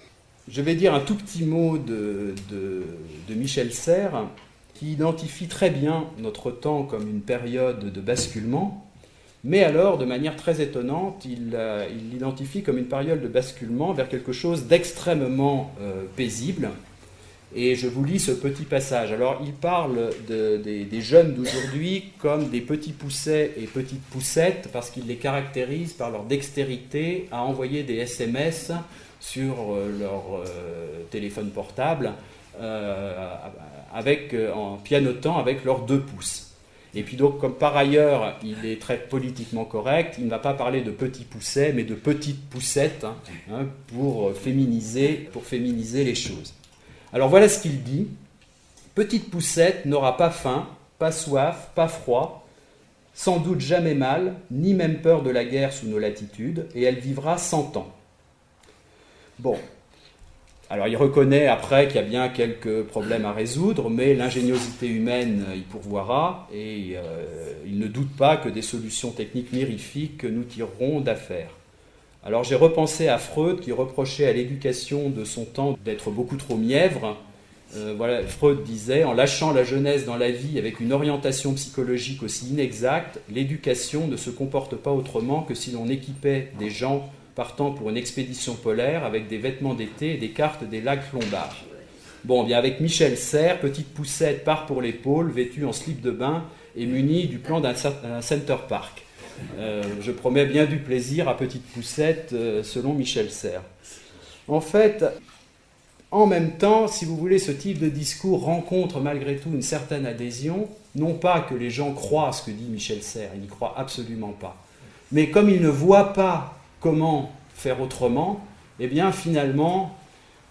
je vais dire un tout petit mot de, de, de Michel Serres, qui identifie très bien notre temps comme une période de basculement, mais alors, de manière très étonnante, il, euh, il l'identifie comme une période de basculement vers quelque chose d'extrêmement euh, paisible. Et je vous lis ce petit passage. Alors, il parle de, des, des jeunes d'aujourd'hui comme des petits poussets et petites poussettes, parce qu'il les caractérise par leur dextérité à envoyer des S M S sur euh, leur euh, téléphone portable, euh, avec, en pianotant avec leurs deux pouces. Et puis donc, comme par ailleurs, il est très politiquement correct, il ne va pas parler de petits poussets, mais de petites poussettes, hein, hein, pour, féminiser, pour féminiser les choses. Alors voilà ce qu'il dit. Petite poussette n'aura pas faim, pas soif, pas froid, sans doute jamais mal, ni même peur de la guerre sous nos latitudes, et elle vivra cent ans. Bon. Alors il reconnaît après qu'il y a bien quelques problèmes à résoudre, mais l'ingéniosité humaine y pourvoira, et euh, il ne doute pas que des solutions techniques mirifiques nous tirerons d'affaire. Alors j'ai repensé à Freud qui reprochait à l'éducation de son temps d'être beaucoup trop mièvre. Euh, voilà, Freud disait, en lâchant la jeunesse dans la vie avec une orientation psychologique aussi inexacte, l'éducation ne se comporte pas autrement que si l'on équipait des gens partant pour une expédition polaire avec des vêtements d'été et des cartes des lacs Lombards. Bon, bien avec Michel Serres, petite poussette part pour l'épaule, vêtue en slip de bain et munie du plan d'un Center Park. Euh, je promets bien du plaisir à petite poussette, euh, selon Michel Serres. En fait, en même temps, si vous voulez, ce type de discours rencontre malgré tout une certaine adhésion, non pas que les gens croient ce que dit Michel Serres, ils n'y croient absolument pas, mais comme ils ne voient pas comment faire autrement, eh bien finalement,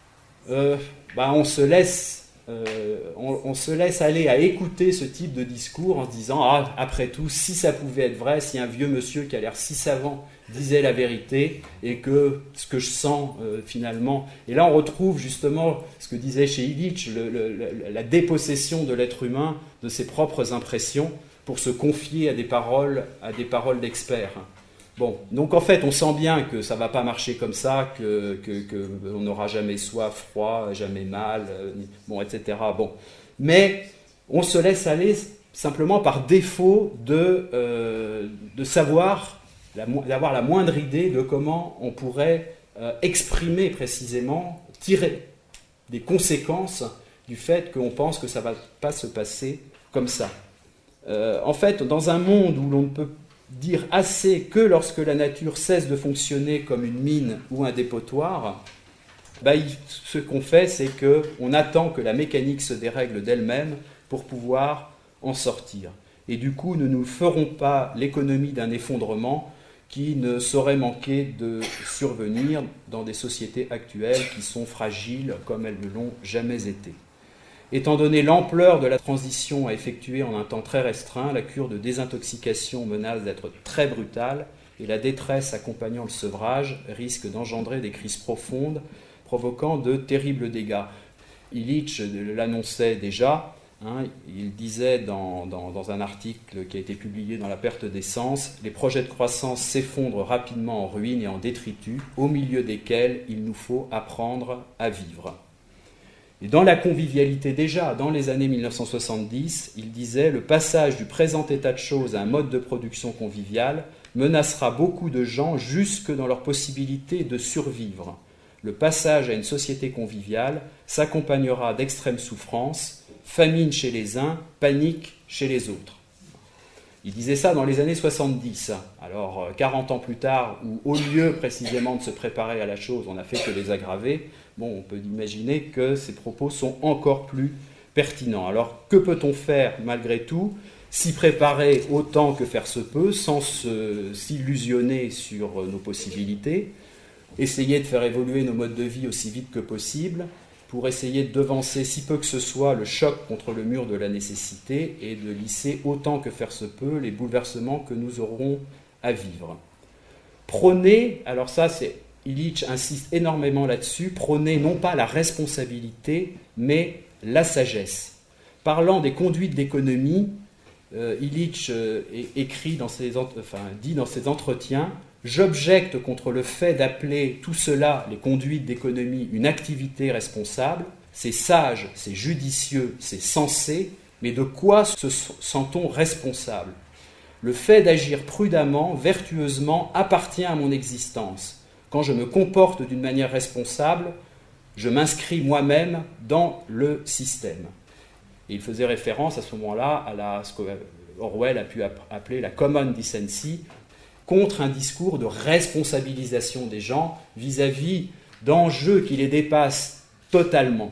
euh, bah, on, se laisse, euh, on, on se laisse aller à écouter ce type de discours en se disant « Ah, après tout, si ça pouvait être vrai, si un vieux monsieur qui a l'air si savant disait la vérité, et que ce que je sens euh, finalement... » Et là, on retrouve justement ce que disait chez Illich, le, le, la dépossession de l'être humain de ses propres impressions pour se confier à des paroles, à des paroles d'experts. Bon, donc en fait, on sent bien que ça ne va pas marcher comme ça, que, que, que on n'aura jamais soif, froid, jamais mal, euh, bon, et cetera. Bon, mais on se laisse aller simplement par défaut de, euh, de savoir, la, d'avoir la moindre idée de comment on pourrait euh, exprimer précisément, tirer des conséquences du fait qu'on pense que ça ne va pas se passer comme ça. Euh, en fait, dans un monde où l'on ne peut dire assez que lorsque la nature cesse de fonctionner comme une mine ou un dépotoir, bah, il, ce qu'on fait, c'est qu'on attend que la mécanique se dérègle d'elle-même pour pouvoir en sortir. Et du coup, nous ne ferons pas l'économie d'un effondrement qui ne saurait manquer de survenir dans des sociétés actuelles qui sont fragiles comme elles ne l'ont jamais été. Étant donné l'ampleur de la transition à effectuer en un temps très restreint, la cure de désintoxication menace d'être très brutale et la détresse accompagnant le sevrage risque d'engendrer des crises profondes, provoquant de terribles dégâts. Illich l'annonçait déjà, hein, il disait dans, dans, dans un article qui a été publié dans La perte d'essence, « Les projets de croissance s'effondrent rapidement en ruines et en détritus, au milieu desquels il nous faut apprendre à vivre ». Et dans la convivialité déjà, dans les années mille neuf cent soixante-dix, il disait « Le passage du présent état de choses à un mode de production convivial menacera beaucoup de gens jusque dans leur possibilité de survivre. Le passage à une société conviviale s'accompagnera d'extrêmes souffrances, famine chez les uns, panique chez les autres. » Il disait ça dans les années soixante-dix. Alors, quarante ans plus tard, où au lieu précisément de se préparer à la chose, on n'a fait que les aggraver, bon, on peut imaginer que ces propos sont encore plus pertinents. Alors, que peut-on faire malgré tout? S'y préparer autant que faire se peut, sans se, s'illusionner sur nos possibilités, essayer de faire évoluer nos modes de vie aussi vite que possible, pour essayer de devancer si peu que ce soit le choc contre le mur de la nécessité et de lisser autant que faire se peut les bouleversements que nous aurons à vivre. Prôner, alors ça c'est, Illich insiste énormément là-dessus, prôner non pas la responsabilité, mais la sagesse. Parlant des conduites d'économie, euh, Illich euh, écrit dans ses, enfin, dit dans ses entretiens, J'objecte contre le fait d'appeler tout cela, les conduites d'économie, une activité responsable. C'est sage, c'est judicieux, c'est sensé, mais de quoi se sent-on responsable ? Le fait d'agir prudemment, vertueusement, appartient à mon existence. Quand je me comporte d'une manière responsable, je m'inscris moi-même dans le système. Et il faisait référence à ce moment-là à la, ce qu'Orwell a pu appeler la common decency, contre un discours de responsabilisation des gens vis-à-vis d'enjeux qui les dépassent totalement.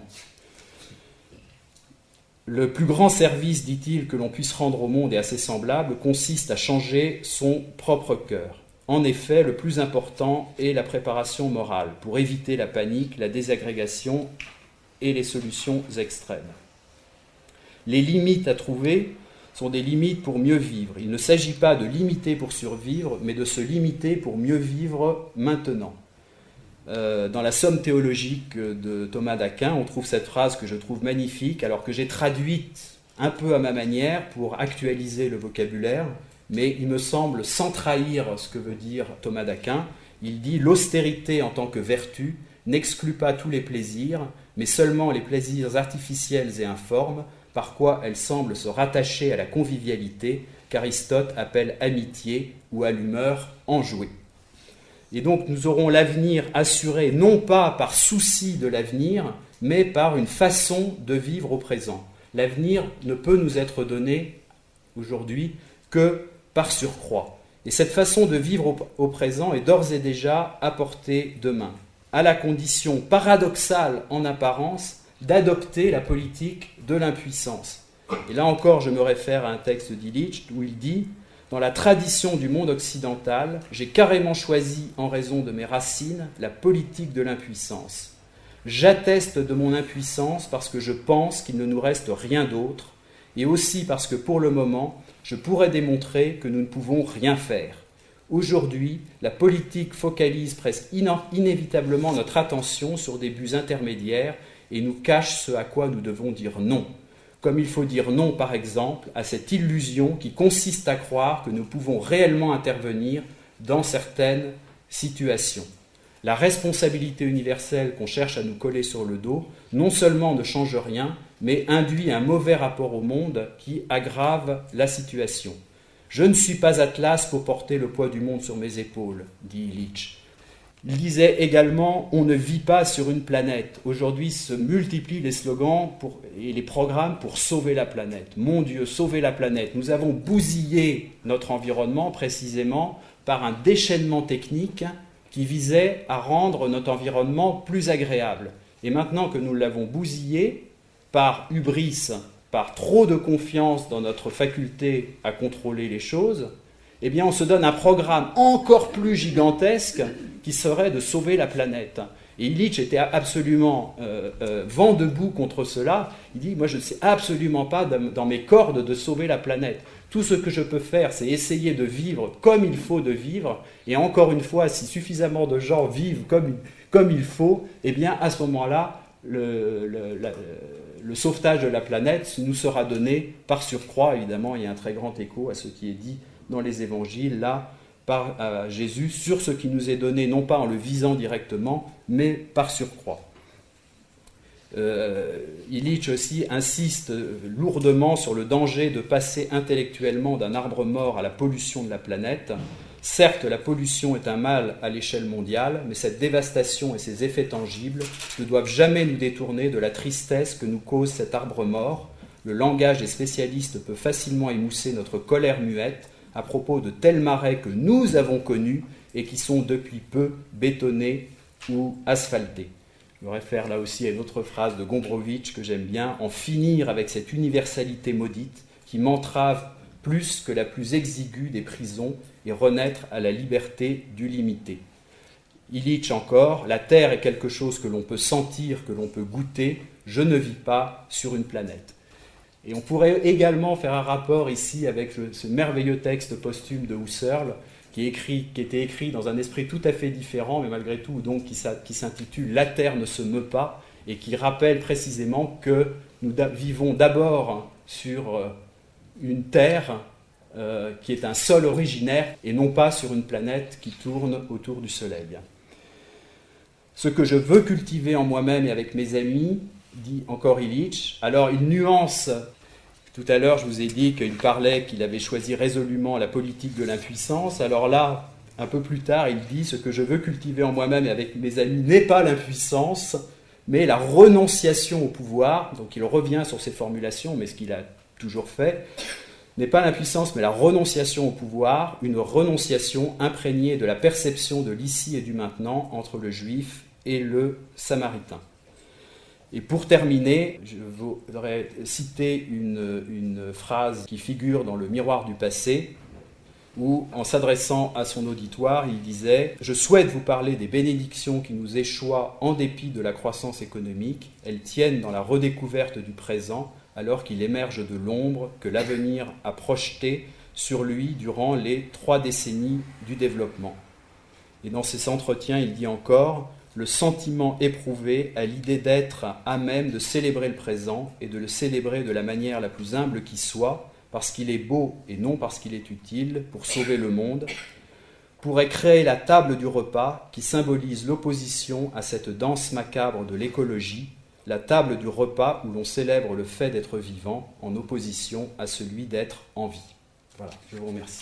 Le plus grand service, dit-il, que l'on puisse rendre au monde et à ses semblables consiste à changer son propre cœur. En effet, le plus important est la préparation morale pour éviter la panique, la désagrégation et les solutions extrêmes. Les limites à trouver sont des limites pour mieux vivre. Il ne s'agit pas de limiter pour survivre, mais de se limiter pour mieux vivre maintenant. Euh, dans la Somme théologique de Thomas d'Aquin, on trouve cette phrase que je trouve magnifique, alors que j'ai traduite un peu à ma manière pour actualiser le vocabulaire, mais il me semble, sans trahir ce que veut dire Thomas d'Aquin, il dit « L'austérité en tant que vertu n'exclut pas tous les plaisirs, mais seulement les plaisirs artificiels et informes, par quoi elle semble se rattacher à la convivialité qu'Aristote appelle amitié ou à l'humeur enjouée. » Et donc nous aurons l'avenir assuré non pas par souci de l'avenir, mais par une façon de vivre au présent. L'avenir ne peut nous être donné aujourd'hui que par surcroît. Et cette façon de vivre au, au présent est d'ores et déjà à portée de main, à la condition paradoxale en apparence d'adopter la politique de l'impuissance. Et là encore, je me réfère à un texte d'Illich où il dit « Dans la tradition du monde occidental, j'ai carrément choisi, en raison de mes racines, la politique de l'impuissance. J'atteste de mon impuissance parce que je pense qu'il ne nous reste rien d'autre, et aussi parce que pour le moment, je pourrais démontrer que nous ne pouvons rien faire. Aujourd'hui, la politique focalise presque inévitablement notre attention sur des buts intermédiaires et nous cache ce à quoi nous devons dire non. Comme il faut dire non, par exemple, à cette illusion qui consiste à croire que nous pouvons réellement intervenir dans certaines situations. La responsabilité universelle qu'on cherche à nous coller sur le dos, non seulement ne change rien, mais induit un mauvais rapport au monde qui aggrave la situation. Je ne suis pas Atlas pour porter le poids du monde sur mes épaules, dit Illich. Il disait également « On ne vit pas sur une planète ». Aujourd'hui se multiplient les slogans pour, et les programmes pour sauver la planète. Mon Dieu, sauver la planète. Nous avons bousillé notre environnement précisément par un déchaînement technique qui visait à rendre notre environnement plus agréable. Et maintenant que nous l'avons bousillé par hubris, par trop de confiance dans notre faculté à contrôler les choses, eh bien on se donne un programme encore plus gigantesque qui serait de sauver la planète. Et Illich était absolument euh, euh, vent debout contre cela. Il dit, moi je ne sais absolument pas dans mes cordes de sauver la planète. Tout ce que je peux faire, c'est essayer de vivre comme il faut de vivre. Et encore une fois, si suffisamment de gens vivent comme, comme il faut, eh bien à ce moment-là, le, le, la, le sauvetage de la planète nous sera donné par surcroît. Évidemment, il y a un très grand écho à ce qui est dit dans les évangiles, là, par euh, Jésus, sur ce qui nous est donné, non pas en le visant directement, mais par surcroît. Euh, Illich aussi insiste lourdement sur le danger de passer intellectuellement d'un arbre mort à la pollution de la planète. Certes, la pollution est un mal à l'échelle mondiale, mais cette dévastation et ses effets tangibles ne doivent jamais nous détourner de la tristesse que nous cause cet arbre mort. Le langage des spécialistes peut facilement émousser notre colère muette à propos de tels marais que nous avons connus et qui sont depuis peu bétonnés ou asphaltés. Je me réfère là aussi à une autre phrase de Gombrowicz que j'aime bien, « En finir avec cette universalité maudite qui m'entrave plus que la plus exiguë des prisons et renaître à la liberté du limité. » Illich encore, « La terre est quelque chose que l'on peut sentir, que l'on peut goûter, je ne vis pas sur une planète. » Et on pourrait également faire un rapport ici avec ce merveilleux texte posthume de Husserl, qui, est écrit, qui était écrit dans un esprit tout à fait différent, mais malgré tout, donc, qui s'intitule « La terre ne se meut pas », et qui rappelle précisément que nous vivons d'abord sur une terre euh, qui est un sol originaire et non pas sur une planète qui tourne autour du Soleil. Ce que je veux cultiver en moi-même et avec mes amis, dit encore Illich. Alors il nuance, tout à l'heure je vous ai dit qu'il parlait qu'il avait choisi résolument la politique de l'impuissance. Alors là, un peu plus tard, il dit « Ce que je veux cultiver en moi-même et avec mes amis n'est pas l'impuissance, mais la renonciation au pouvoir. » Donc il revient sur ces formulations, mais ce qu'il a toujours fait, n'est pas l'impuissance, mais la renonciation au pouvoir, une renonciation imprégnée de la perception de l'ici et du maintenant entre le juif et le samaritain. Et pour terminer, je voudrais citer une, une phrase qui figure dans le Miroir du passé, où, en s'adressant à son auditoire, il disait « Je souhaite vous parler des bénédictions qui nous échoient en dépit de la croissance économique. Elles tiennent dans la redécouverte du présent, alors qu'il émerge de l'ombre que l'avenir a projeté sur lui durant les trois décennies du développement. » Et dans ces entretiens, il dit encore « Le sentiment éprouvé à l'idée d'être à même de célébrer le présent et de le célébrer de la manière la plus humble qui soit, parce qu'il est beau et non parce qu'il est utile, pour sauver le monde, pourrait créer la table du repas qui symbolise l'opposition à cette danse macabre de l'écologie, la table du repas où l'on célèbre le fait d'être vivant en opposition à celui d'être en vie. » Voilà, je vous remercie.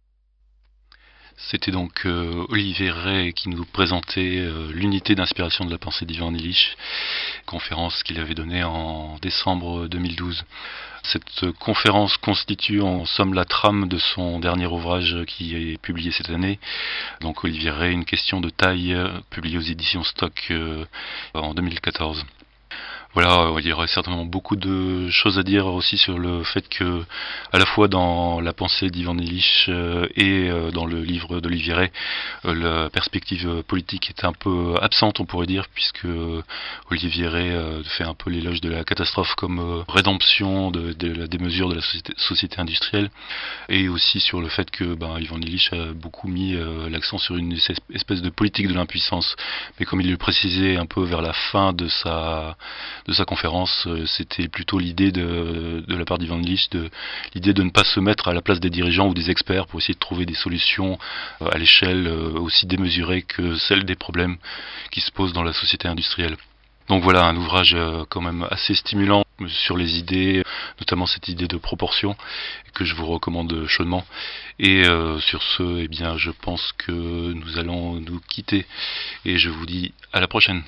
C'était donc euh, Olivier Rey qui nous présentait euh, l'unité d'inspiration de la pensée d'Ivan Illich, conférence qu'il avait donnée en décembre deux mille douze. Cette conférence constitue en somme la trame de son dernier ouvrage qui est publié cette année. Donc Olivier Rey, une question de taille, publié aux éditions Stock euh, en deux mille quatorze. Voilà, il y aurait certainement beaucoup de choses à dire aussi sur le fait que, à la fois dans la pensée d'Ivan Illich euh, et euh, dans le livre d'Olivier Rey, euh, la perspective politique est un peu absente, on pourrait dire, puisque euh, Olivier Rey euh, fait un peu l'éloge de la catastrophe comme euh, rédemption de, de la démesure de la société, société industrielle, et aussi sur le fait que ben, Ivan Illich a beaucoup mis euh, l'accent sur une espèce de politique de l'impuissance, mais comme il le précisait un peu vers la fin de sa de sa conférence, c'était plutôt l'idée de, de la part d'Ivan Illich, de l'idée de ne pas se mettre à la place des dirigeants ou des experts pour essayer de trouver des solutions à l'échelle aussi démesurée que celle des problèmes qui se posent dans la société industrielle. Donc voilà, un ouvrage quand même assez stimulant sur les idées, notamment cette idée de proportion, que je vous recommande chaudement. Et euh, sur ce, eh bien, je pense que nous allons nous quitter, et je vous dis à la prochaine.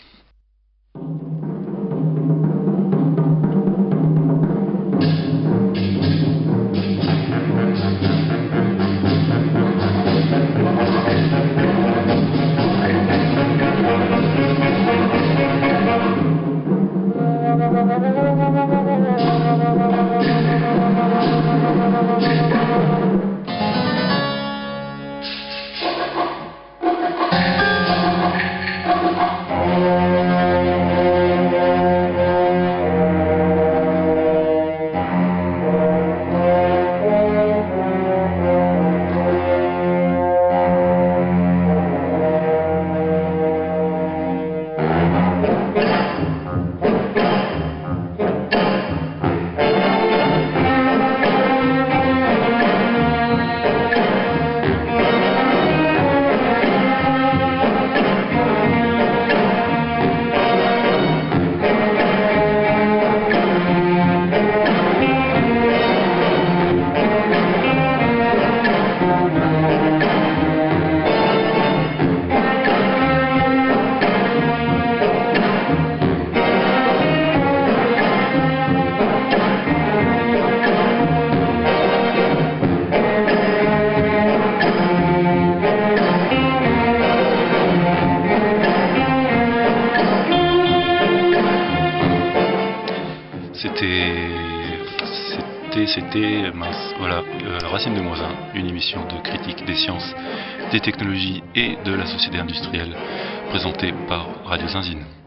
C'était mince, voilà, euh, Racine de Moisin, une émission de critique des sciences, des technologies et de la société industrielle, présentée par Radio Zinzine.